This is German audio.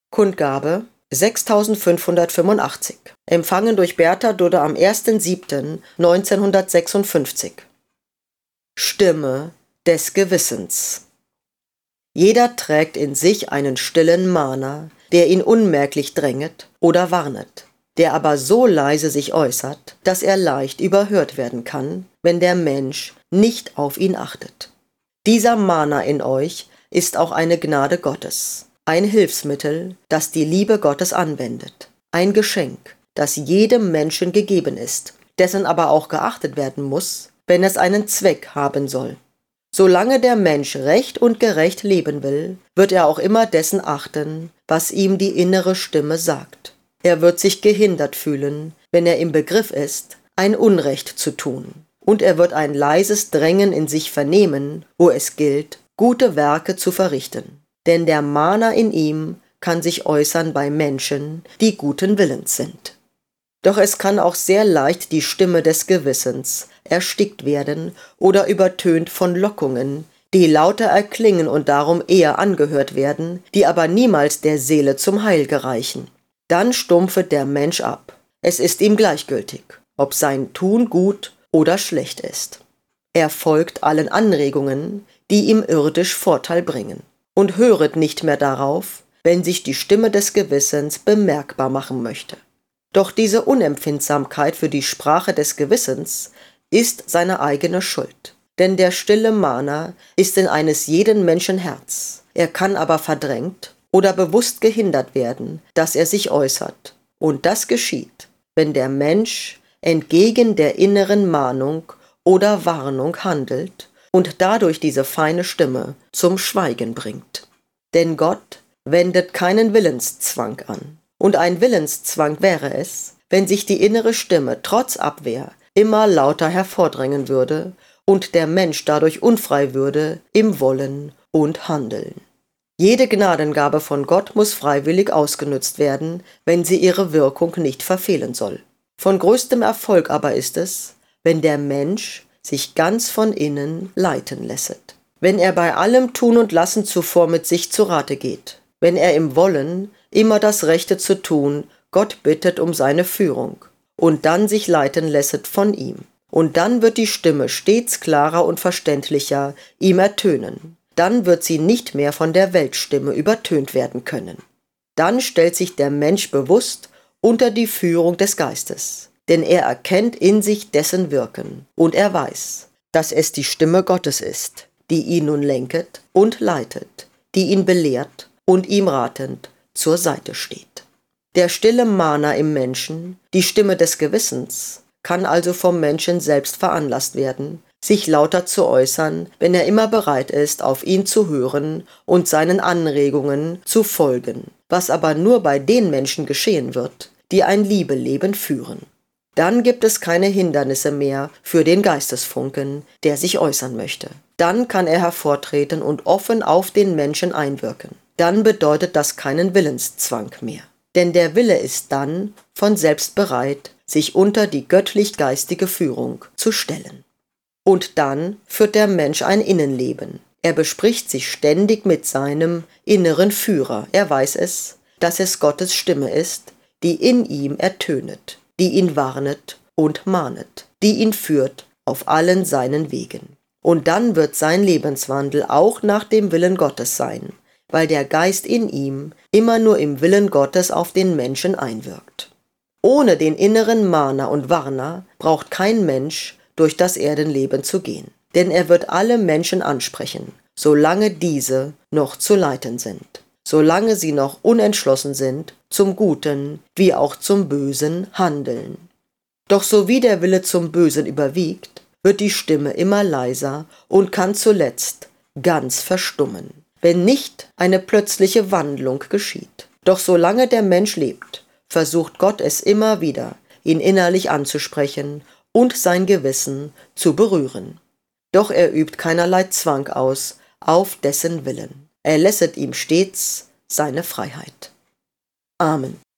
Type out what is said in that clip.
Kundgabe 6585. Empfangen durch Bertha Dudde am 1.7.1956. Stimme des Gewissens. Jeder trägt in sich einen stillen Mahner, der ihn unmerklich dränget oder warnet, der aber so leise sich äußert, dass er leicht überhört werden kann, wenn der Mensch nicht auf ihn achtet. Dieser Mahner in euch ist auch eine Gnade Gottes, ein Hilfsmittel, das die Liebe Gottes anwendet, ein Geschenk, das jedem Menschen gegeben ist, dessen aber auch geachtet werden muss, wenn es einen Zweck haben soll. Solange der Mensch recht und gerecht leben will, wird er auch immer dessen achten, was ihm die innere Stimme sagt. Er wird sich gehindert fühlen, wenn er im Begriff ist, ein Unrecht zu tun. Und er wird ein leises Drängen in sich vernehmen, wo es gilt, gute Werke zu verrichten. Denn der Mahner in ihm kann sich äußern bei Menschen, die guten Willens sind. Doch es kann auch sehr leicht die Stimme des Gewissens erstickt werden oder übertönt von Lockungen, die lauter erklingen und darum eher angehört werden, die aber niemals der Seele zum Heil gereichen. Dann stumpfet der Mensch ab. Es ist ihm gleichgültig, ob sein Tun gut oder schlecht ist. Er folgt allen Anregungen, die ihm irdisch Vorteil bringen, und höret nicht mehr darauf, wenn sich die Stimme des Gewissens bemerkbar machen möchte. Doch diese Unempfindsamkeit für die Sprache des Gewissens ist seine eigene Schuld. Denn der stille Mahner ist in eines jeden Menschen Herz. Er kann aber verdrängt oder bewusst gehindert werden, dass er sich äußert. Und das geschieht, wenn der Mensch entgegen der inneren Mahnung oder Warnung handelt und dadurch diese feine Stimme zum Schweigen bringt. Denn Gott wendet keinen Willenszwang an. Und ein Willenszwang wäre es, wenn sich die innere Stimme trotz Abwehr immer lauter hervordrängen würde und der Mensch dadurch unfrei würde im Wollen und Handeln. Jede Gnadengabe von Gott muss freiwillig ausgenützt werden, wenn sie ihre Wirkung nicht verfehlen soll. Von größtem Erfolg aber ist es, wenn der Mensch sich ganz von innen leiten lässet. Wenn er bei allem Tun und Lassen zuvor mit sich zu Rate geht. Wenn er im Wollen immer das Rechte zu tun, Gott bittet um seine Führung und dann sich leiten lässet von ihm. Und dann wird die Stimme stets klarer und verständlicher ihm ertönen. Dann wird sie nicht mehr von der Weltstimme übertönt werden können. Dann stellt sich der Mensch bewusst unter die Führung des Geistes, denn er erkennt in sich dessen Wirken und er weiß, dass es die Stimme Gottes ist, die ihn nun lenket und leitet, die ihn belehrt und ihm ratend zur Seite steht. Der stille Mahner im Menschen, die Stimme des Gewissens, kann also vom Menschen selbst veranlasst werden, sich lauter zu äußern, wenn er immer bereit ist, auf ihn zu hören und seinen Anregungen zu folgen, was aber nur bei den Menschen geschehen wird, die ein Liebeleben führen. Dann gibt es keine Hindernisse mehr für den Geistesfunken, der sich äußern möchte. Dann kann er hervortreten und offen auf den Menschen einwirken. Dann bedeutet das keinen Willenszwang mehr. Denn der Wille ist dann von selbst bereit, sich unter die göttlich-geistige Führung zu stellen. Und dann führt der Mensch ein Innenleben. Er bespricht sich ständig mit seinem inneren Führer. Er weiß es, dass es Gottes Stimme ist, die in ihm ertönet, die ihn warnet und mahnet, die ihn führt auf allen seinen Wegen. Und dann wird sein Lebenswandel auch nach dem Willen Gottes sein, weil der Geist in ihm immer nur im Willen Gottes auf den Menschen einwirkt. Ohne den inneren Mahner und Warner braucht kein Mensch durch das Erdenleben zu gehen, denn er wird alle Menschen ansprechen, solange diese noch zu leiten sind, solange sie noch unentschlossen sind, zum Guten wie auch zum Bösen handeln. Doch sowie der Wille zum Bösen überwiegt, wird die Stimme immer leiser und kann zuletzt ganz verstummen, wenn nicht eine plötzliche Wandlung geschieht. Doch solange der Mensch lebt, versucht Gott es immer wieder, ihn innerlich anzusprechen und sein Gewissen zu berühren. Doch er übt keinerlei Zwang aus auf dessen Willen. Er lässet ihm stets seine Freiheit. Amen.